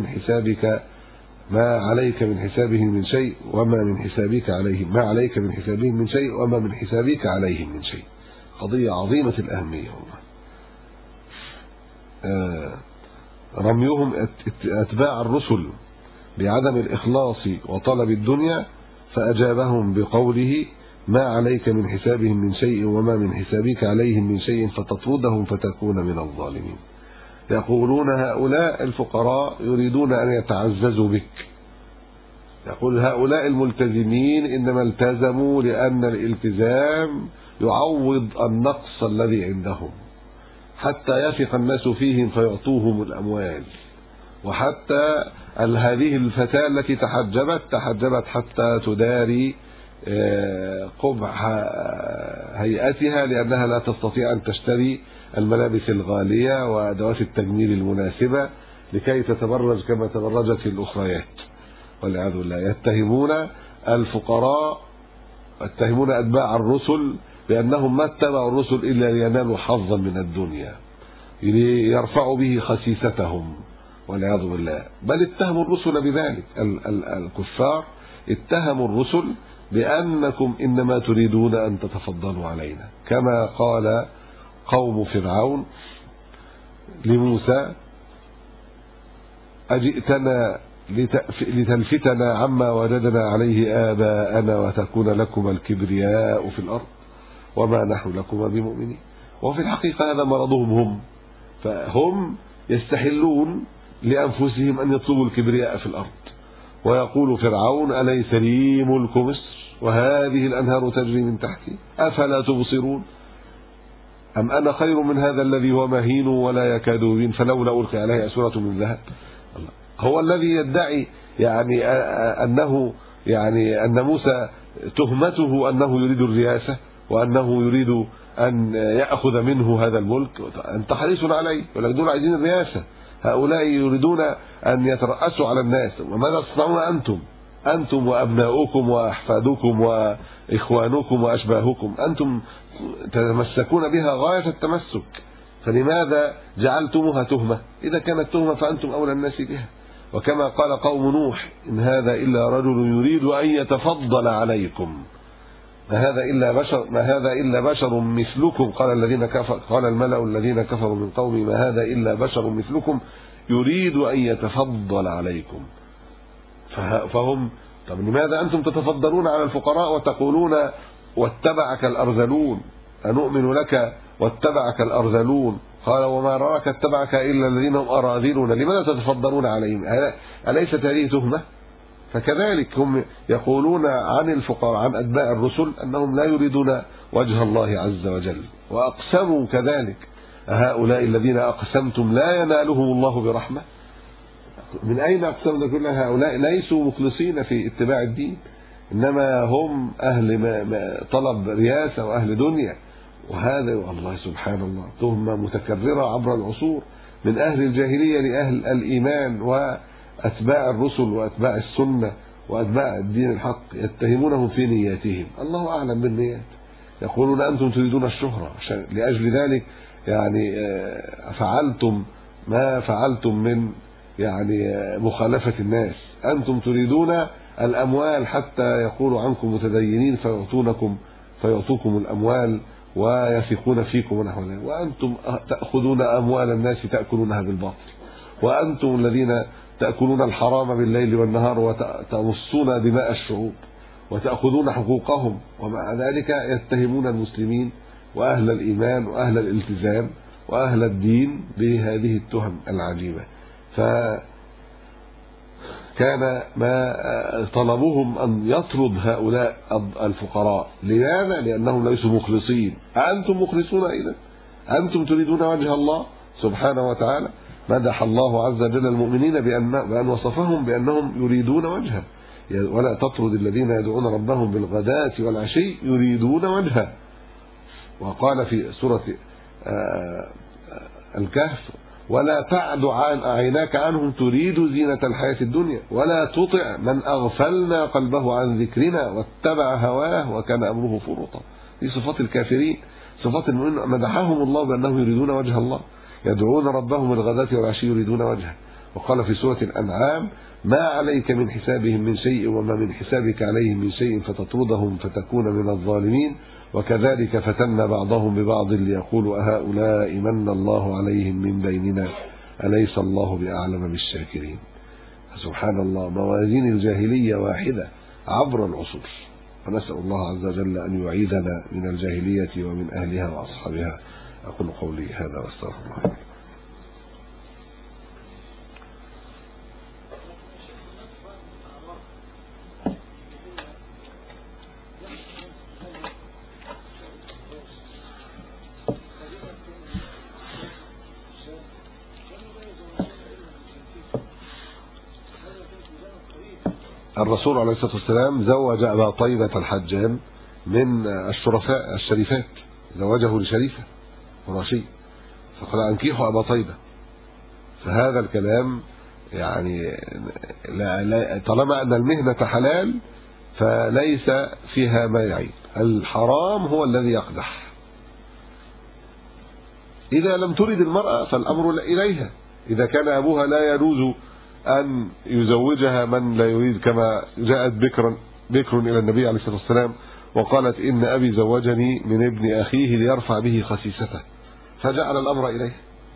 ما عليك من حسابهم من شيء وما من حسابك عليهم، ما عليك من حسابهم من شيء وما من حسابك عليهم من شيء. قضية عظيمة الأهمية والله. رميهم أتباع الرسل بعدم الإخلاص وطلب الدنيا، فأجابهم بقوله: ما عليك من حسابهم من شيء وما من حسابك عليهم من شيء فتطردهم فتكون من الظالمين. يقولون هؤلاء الفقراء يريدون أن يتعززوا بك. يقول هؤلاء الملتزمين إنما التزموا لأن الالتزام يعوض النقص الذي عندهم، حتى يثق الناس فيهم فيعطوهم الأموال. وحتى هذه الفتاة التي تحجبت حتى تداري قبح هيئتها، لأنها لا تستطيع أن تشتري الملابس الغالية وأدوات التجميل المناسبة لكي تتبرج كما تبرجت الأخريات، والعياذ بالله. يتهمون الفقراء، يتهمون أتباع الرسل بأنهم ما اتبعوا الرسل إلا لينالوا حظا من الدنيا ليرفعوا به خسيستهم، والعياذ بالله. بل اتهموا الرسل بذلك. الكفار اتهموا الرسل بأنكم إنما تريدون أن تتفضلوا علينا، كما قال قوم فرعون لموسى: أجئتنا لتلفتنا عما وجدنا عليه آباءنا وتكون لكما الكبرياء في الأرض وما نحن لكما بمؤمنين. وفي الحقيقة هذا مرضهم هم، فهم يستحلون لأنفسهم أن يطلبوا الكبرياء في الأرض. ويقول فرعون: أليس لي ملك مصر وهذه الأنهار تجري من تحتي أفلا تبصرون أم أنا خير من هذا الذي هو مهين ولا يكاد يبين فلولا ألقي عليه أسورة من ذهب. هو الذي يدعي أنه أن موسى تهمته أنه يريد الرئاسة وأنه يريد أن يأخذ منه هذا الملك. أنت حريص عليه، ولكن دول عايزين الرئاسة. هؤلاء يريدون أن يترأسوا على الناس. وماذا تصنعون أنتم وأبناؤكم وأحفادكم وإخوانكم وأشباهكم؟ أنتم تتمسكون بها غاية التمسك، فلماذا جعلتموها تهمة؟ إذا كانت تهمة فأنتم أولى الناس بها. وكما قال قوم نوح: إن هذا إلا رجل يريد أن يتفضل عليكم، ما هذا إلا بشر مثلكم. قال الملأ الذين كفروا من قومه: ما هذا إلا بشر مثلكم يريد أن يتفضل عليكم. فهم طب لماذا أنتم تتفضلون على الفقراء وتقولون واتبعك الأرذلون، أنؤمن لك واتبعك الأرذلون؟ قال: وما رأك اتبعك إلا الذين هم أراذلون، لماذا تتفضلون عليهم؟ أليست هذه تهمة؟ فكذلك هم يقولون عن الفقراء، عن أتباع الرسل، أنهم لا يريدون وجه الله عز وجل. وأقسموا كذلك: هؤلاء الذين أقسمتم لا ينالهم الله برحمة. من أين أقسام ده كلها؟ هؤلاء ليسوا مخلصين في اتباع الدين، إنما هم أهل طلب رياسة وأهل دنيا. وهذا والله سبحان الله تهمة متكررة عبر العصور من أهل الجاهلية لأهل الإيمان وأتباع الرسل وأتباع السنة وأتباع الدين الحق، يتهمونهم في نياتهم، الله أعلم بالنيات. يقولون أنتم تريدون الشهرة، لأجل ذلك يعني فعلتم ما فعلتم من يعني مخالفة الناس، أنتم تريدون الأموال حتى يقولوا عنكم متدينين فيعطوكم الأموال ويثقون فيكم ونحو ذلك، وأنتم تأخذون أموال الناس تأكلونها بالباطل، وأنتم الذين تأكلون الحرام بالليل والنهار وتمصون دماء الشعوب وتأخذون حقوقهم، ومع ذلك يتهمون المسلمين وأهل الإيمان وأهل الالتزام وأهل الدين بهذه التهم العجيبة. فكان ما طلبهم أن يطرد هؤلاء الفقراء. لماذا؟ لأنهم ليسوا مخلصين. أنتم مخلصون إذا؟ أنتم تريدون وجه الله سبحانه وتعالى؟ مدح الله عز وجل المؤمنين بأن وصفهم بأنهم يريدون وجهه، ولا تطرد الذين يدعون ربهم بالغداة والعشي يريدون وجهه. وقال في سورة الكهف: ولا تعد عيناك عنهم تريد زينة الحياة الدنيا ولا تطع من أغفلنا قلبه عن ذكرنا واتبع هواه وكان أمره فرطا. دي صفات الكافرين. صفات المؤمنين مدحهم الله بأنهم يريدون وجه الله، يدعون ربهم بالغداة والعشي يريدون وجهه. وقال في سورة الأنعام: ما عليك من حسابهم من شيء وما من حسابك عليهم من شيء فتطردهم فتكون من الظالمين وكذلك فتنا بعضهم ببعض ليقولوا أهؤلاء من الله عليهم من بيننا أليس الله بأعلم بالشاكرين. سبحان الله، موازين الجاهلية واحدة عبر العصور، ونسأل الله عز وجل أن يعيدنا من الجاهلية ومن أهلها وأصحابها. أقول قولي هذا واستغفر الله. الرسول عليه الصلاة والسلام زوج أبا طيبة الحجام من الشرفاء الشريفات، زوجه لشريفة قرشي فقال: أنكحوا أبا طيبة. فهذا الكلام يعني طالما أن المهنة حلال فليس فيها ما يعيب، الحرام هو الذي يقدح. إذا لم ترد المرأة فالأمر إليها، إذا كان أبوها لا يجوز أن يزوجها من لا يريد، كما جاءت بكر إلى النبي عليه الصلاة والسلام وقالت: إن أبي زوجني من ابن أخيه ليرفع به خسيسته، فجعل الأمر إليه،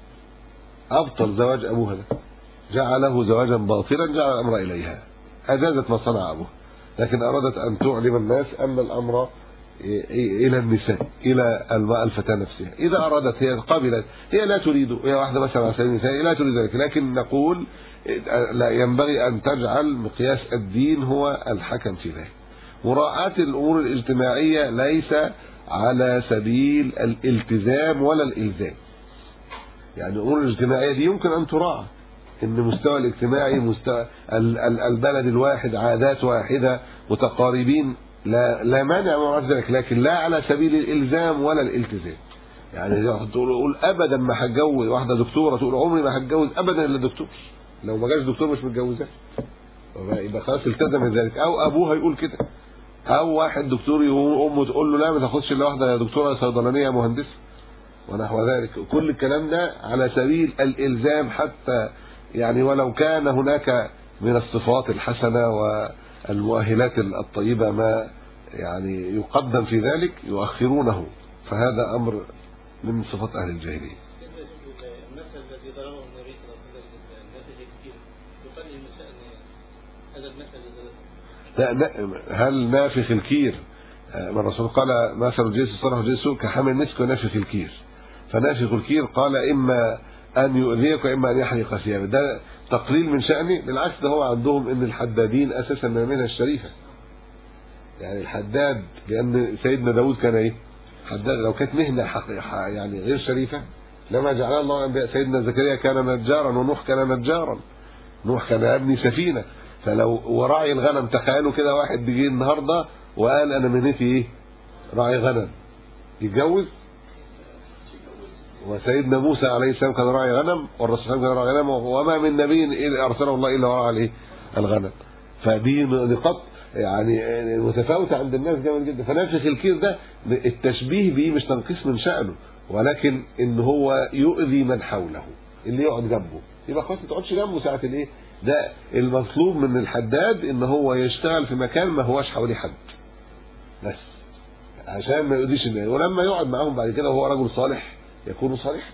أبطل زواج أبوها ده، جعله زواجا باطلا، جعل الأمر إليها، أجازت ما صنع أبوها، لكن أرادت أن تعلم الناس أن الأمر إلى النساء، إلى الفتاة نفسها. إذا أرادت هي قبلت، هي لا تريد، هي واحدة مثلا على سبيل المثال لا تريد ذلك، لكن نقول لا ينبغي أن تجعل مقياس الدين هو الحكم في ذلك. مراعاة الأمور الاجتماعية ليس على سبيل الالتزام ولا الإلزام، يعني الأمور الاجتماعية دي يمكن أن تراعى، إن مستوى الاجتماعي مستوى البلد الواحد، عادات واحدة، متقاربين، لا مانع من ذلك، لكن لا على سبيل الإلزام ولا الالتزام. يعني تقول أبدا ما هتجوز واحدة دكتورة، تقول عمري ما هتجوز أبدا إلا دكتور، لو ما جاش دكتور مش متجوزاه، يبقى خلاص التزم بذلك. أو أبوها يقول كده، أو واحد دكتور أمه تقول له لا ما تاخدش إلا واحدة يا دكتورة صيدلانية مهندسة ونحو ذلك. كل الكلام ده على سبيل الإلزام، حتى يعني ولو كان هناك من الصفات الحسنة والمؤهلات الطيبة ما يعني يقدم في ذلك يؤخرونه، فهذا أمر من صفات أهل الجاهلية. المثل الذي ضربه النبي صلى الله عليه وسلم الناس كثير يقال للنساء هذا المثل لا، هل نافخ الكير؟ الرسول قال: مثل الجيش الصالح والجيش كحامل المسك ونافخ الكير. فنافخ الكير قال: إما أن يؤذيك وإما أن يحرق ثيابك. ده تقليل من شأنه، بالعكس ده هو عندهم إن الحدادين أساسا من المهنة الشريفة. يعني الحداد، لأن سيدنا داود كان إيه؟ حداد. لو كانت مهنة يعني غير شريفة لما جعل الله أنبياء. سيدنا زكريا كان نجارا ونوح كان نجارا، نوح كان يبني سفينه، فلو وراعي الغنم، تخيلوا كده واحد بيجي النهارده وقال انا مهنتي ايه؟ راعي غنم، يتجوز؟ وسيدنا موسى عليه السلام كان راعي غنم، والرسول كان راعي غنم، وما من نبي الا ارسله الله الا وراء الايه؟ الغنم. فدي نقاط يعني متفاوته عند الناس جامد جدا. فنفخ الكير ده التشبيه به مش تنقيص من شأنه، ولكن ان هو يؤذي من حوله، اللي يقعد جنبه يبقى خلاص ما تقعدش جنبه ساعه الايه؟ ده المطلوب من الحداد، ان هو يشتغل في مكان ما هواش حواليه حد بس عشان ما يؤذيش الناس، ولما يقعد معاهم بعد كده وهو رجل صالح يكون صالح.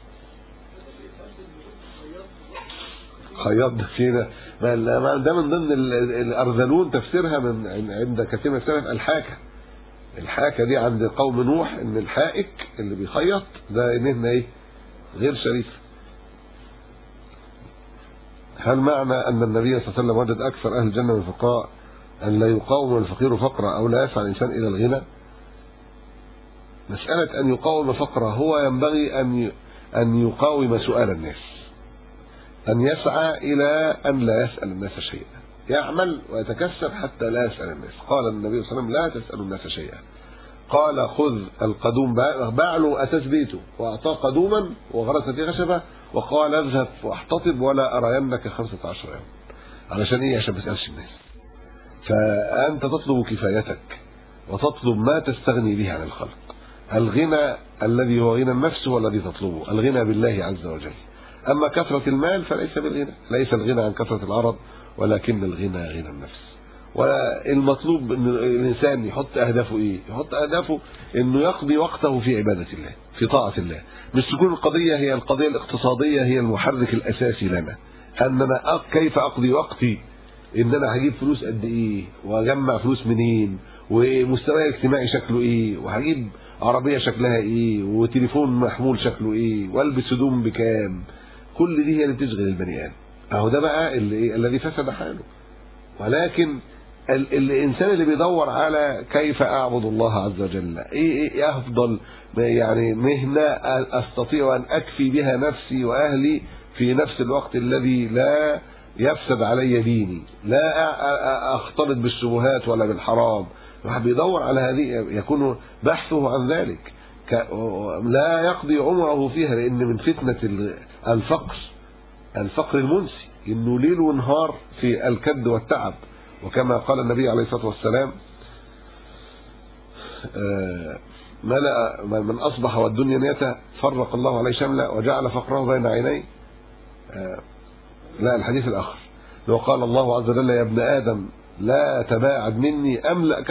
خياط ده كده ده من ضمن الارذلون تفسيرها من عند كثير من السلف الحاكه دي عند قوم نوح، ان الحائك اللي بيخيط ده مهنه ايه؟ غير شريفه. هل معنى ان النبي صلى الله عليه وسلم وجد اكثر اهل الجنه من الفقراء ان لا يقاوم الفقير فقرا او لا يسعى الانسان الى الغنى؟ مساله ان يقاوم فقرا هو ينبغي ان يقاوم سؤال الناس، أن يسعى إلى أن لا يسأل الناس شيئا، يعمل ويتكسب حتى لا يسأل الناس. قال النبي صلى الله عليه وسلم لا تسألوا الناس شيئا. قال خذ القدوم، باع له أساس بيته وأعطاه قدوما وغرس فيه خشبة، وقال اذهب واحتطب ولا أرينك 15 يوم. علشان إيه؟ عشان ما تسألش الناس. فأنت تطلب كفايتك وتطلب ما تستغني به عن الخلق. الغنى الذي هو غنى النفس هو الذي تطلبه، الغنى بالله عز وجل. أما كثرة المال فليس بالغنى، ليس الغنى عن كثرة العرض، ولكن الغنى غنى النفس. والمطلوب ان الانسان يحط اهدافه ايه؟ يحط اهدافه انه يقضي وقته في عبادة الله، في طاعة الله، مش تكون القضية هي القضية الاقتصادية هي المحرك الاساسي لنا، اننا كيف اقضي وقتي، ان انا هجيب فلوس قد ايه، واجمع فلوس منين، ومستواي الاجتماعي شكله ايه، وهجيب عربية شكلها ايه، وتليفون محمول شكله ايه، والبس هدوم بكام. كل دي هي اللي بتشغل البني ادم. اهو ده بقى الذي فسد حاله. ولكن الانسان اللي بيدور على كيف اعبد الله عز وجل، ايه افضل يعني مهنه استطيع ان اكفي بها نفسي واهلي في نفس الوقت الذي لا يفسد علي ديني، لا اختلط بالشبهات ولا بالحرام. الواحد بيدور على هذه، يكون بحثه عن ذلك، لا يقضي عمره فيها، لان من فتنه الفقر المنسي، انه ليل ونهار في الكد والتعب. وكما قال النبي عليه الصلاه والسلام من اصبح والدنيا نيته فرق الله عليه شمله وجعل فقره بين عينيه. لا، الحديث الاخر لو قال الله عز وجل يا ابن ادم لا تباعد مني املا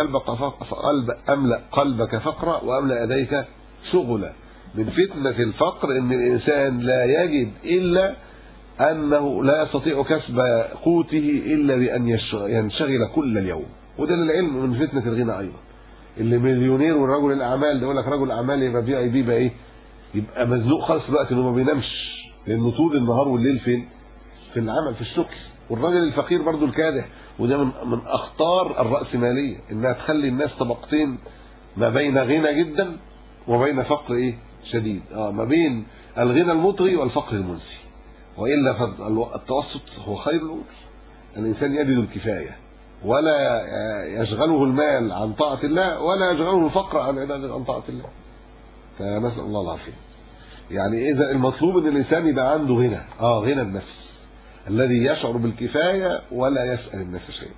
قلبك فقرا واملا يديك شغلا. من فتنه الفقر ان الانسان لا يجد الا أنه لا يستطيع كسب قوته إلا بأن ينشغل كل اليوم. وده للعلم من فتنة الغنى أيضا. اللي مليونير والرجل الأعمال ده يقول لك رجل أعمال يبقى إيه؟ يبقى مزنوق خالص دلوقتي إنه ما بينامش، لأنه طول النهار والليل فين؟ في العمل، في الشغل. والراجل الفقير برضه الكادح، وده من أخطار الرأسمالية، إنها تخلي الناس طبقتين ما بين غنى جدا وبين فقر إيه؟ شديد. ما بين الغنى المطغي والفقر المنسي. وإلا فالتوسط هو خير الأمور. الإنسان يجد الكفاية ولا يشغله المال عن طاعة الله، ولا يشغله الفقر عن طاعة الله. فنسأل الله العافية. يعني إذا المطلوب أن الإنسان يبقى عنده غنى، غنى النفس الذي يشعر بالكفاية ولا يسأل الناس شيئا.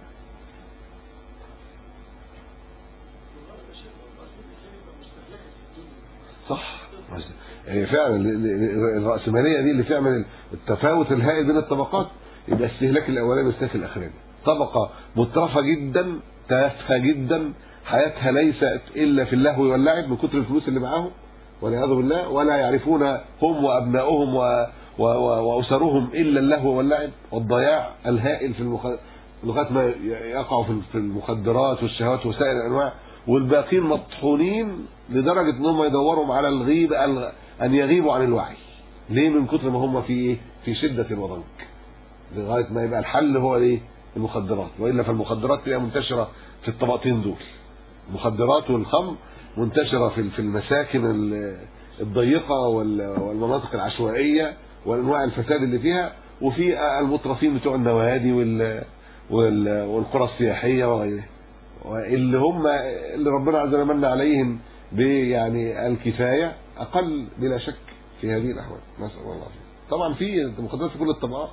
صح فعلا. الرأسمالية دي اللي تعمل التفاوت الهائل بين الطبقات، يبقى استهلاك الاولاني واستهلاك الاخراني. طبقة مترفة جدا تافهة جدا، حياتها ليست الا في اللهو واللعب من كتر الفلوس اللي معاهم والعياذ بالله، ولا يعرفون هم وابنائهم واسرهم الا اللهو واللعب والضياع الهائل في لغايه ما يقعوا في المخدرات والشهوات وسائر الانواع. والباقين مطحونين لدرجه انهم يدوروا على الغيب، ان يغيبوا عن الوعي. ليه؟ من كتر ما هم في ايه؟ في شده وضنك، لغايه ما يبقى الحل هو ايه؟ المخدرات. والا فالمخدرات هي منتشره في الطبقتين دول. المخدرات والخمر منتشره في المساكن الضيقه والمناطق العشوائيه وانواع الفساد اللي فيها، وفي المترفين بتوع النوادي والقرى السياحيه وغيره، واللي هم اللي ربنا عز وجل من عليهم يعني الكفايه اقل بلا شك في هذه الاحوال. نسال الله العافيه. طبعا في مقدمات كل الطبقات.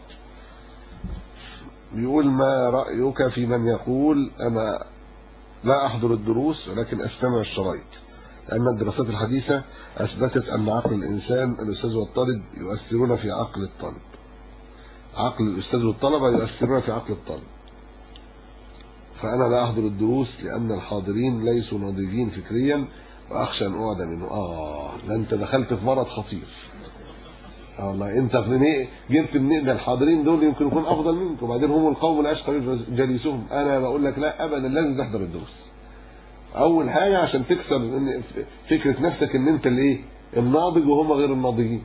بيقول ما رايك في من يقول انا لا احضر الدروس ولكن استمع الشرايط، لان الدراسات الحديثه اثبتت ان عقل الانسان الاستاذ والطالب يؤثرون في عقل الطالب، عقل الاستاذ والطلبه يؤثرون في عقل الطالب، فانا لا احضر الدروس لان الحاضرين ليسوا ناضجين فكريا واخشى ان اقعد منه. ده انت دخلت في مرض خطير. والله انت جبت منين؟ ده الحاضرين دول يمكن يكون افضل منك، وبعدين هم القوم لا يشقى جليسهم. انا بقول لك لا ابدا، لازم تحضر الدروس. اول حاجه عشان تكسب فكره نفسك ان انت الايه الناضج وهم غير الناضجين،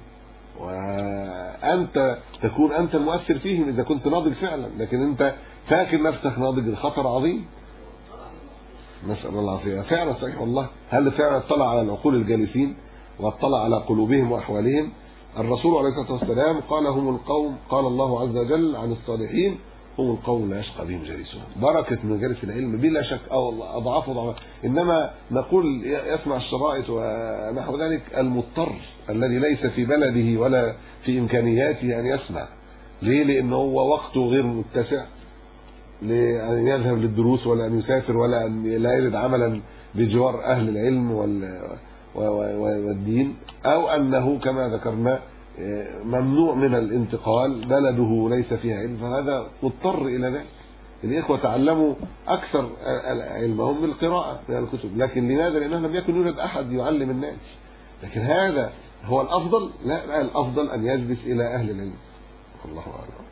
وانت تكون انت المؤثر فيهم اذا كنت ناضج فعلا، لكن انت فاكر نفسك ناضج، الخطر عظيم. نسال الله العافيه. فعلا صحيح والله. هل فعلا اطلع على العقول الجالسين واطلع على قلوبهم واحوالهم؟ الرسول عليه الصلاه والسلام قال هم القوم، قال الله عز وجل عن الصالحين هم القوم لا يشقى بهم جليسهم. بركه مجالس العلم بلا شك والله اضعاف. انما نقول يسمع الشرائط ونحو ذلك المضطر الذي ليس في بلده ولا في امكانياته ان يسمع. ليه؟ لانه هو وقته غير متسع لأن يذهب للدروس ولا أن يسافر ولا أن لا يجد عملا بجوار أهل العلم والدين، أو أنه كما ذكرنا ممنوع من الانتقال، بلده ليس فيها علم، فهذا مضطر إلى ذلك. الإخوة تعلموا أكثر علمهم بالقراءة من الكتب، لكن لماذا؟ لأنه لم يكن يوجد أحد يعلم الناس. لكن هذا هو الأفضل؟ لا، الأفضل أن يجلس إلى أهل العلم. الله أعلم.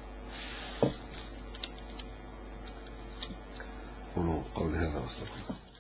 قولوا قولي هذا واستغفر الله.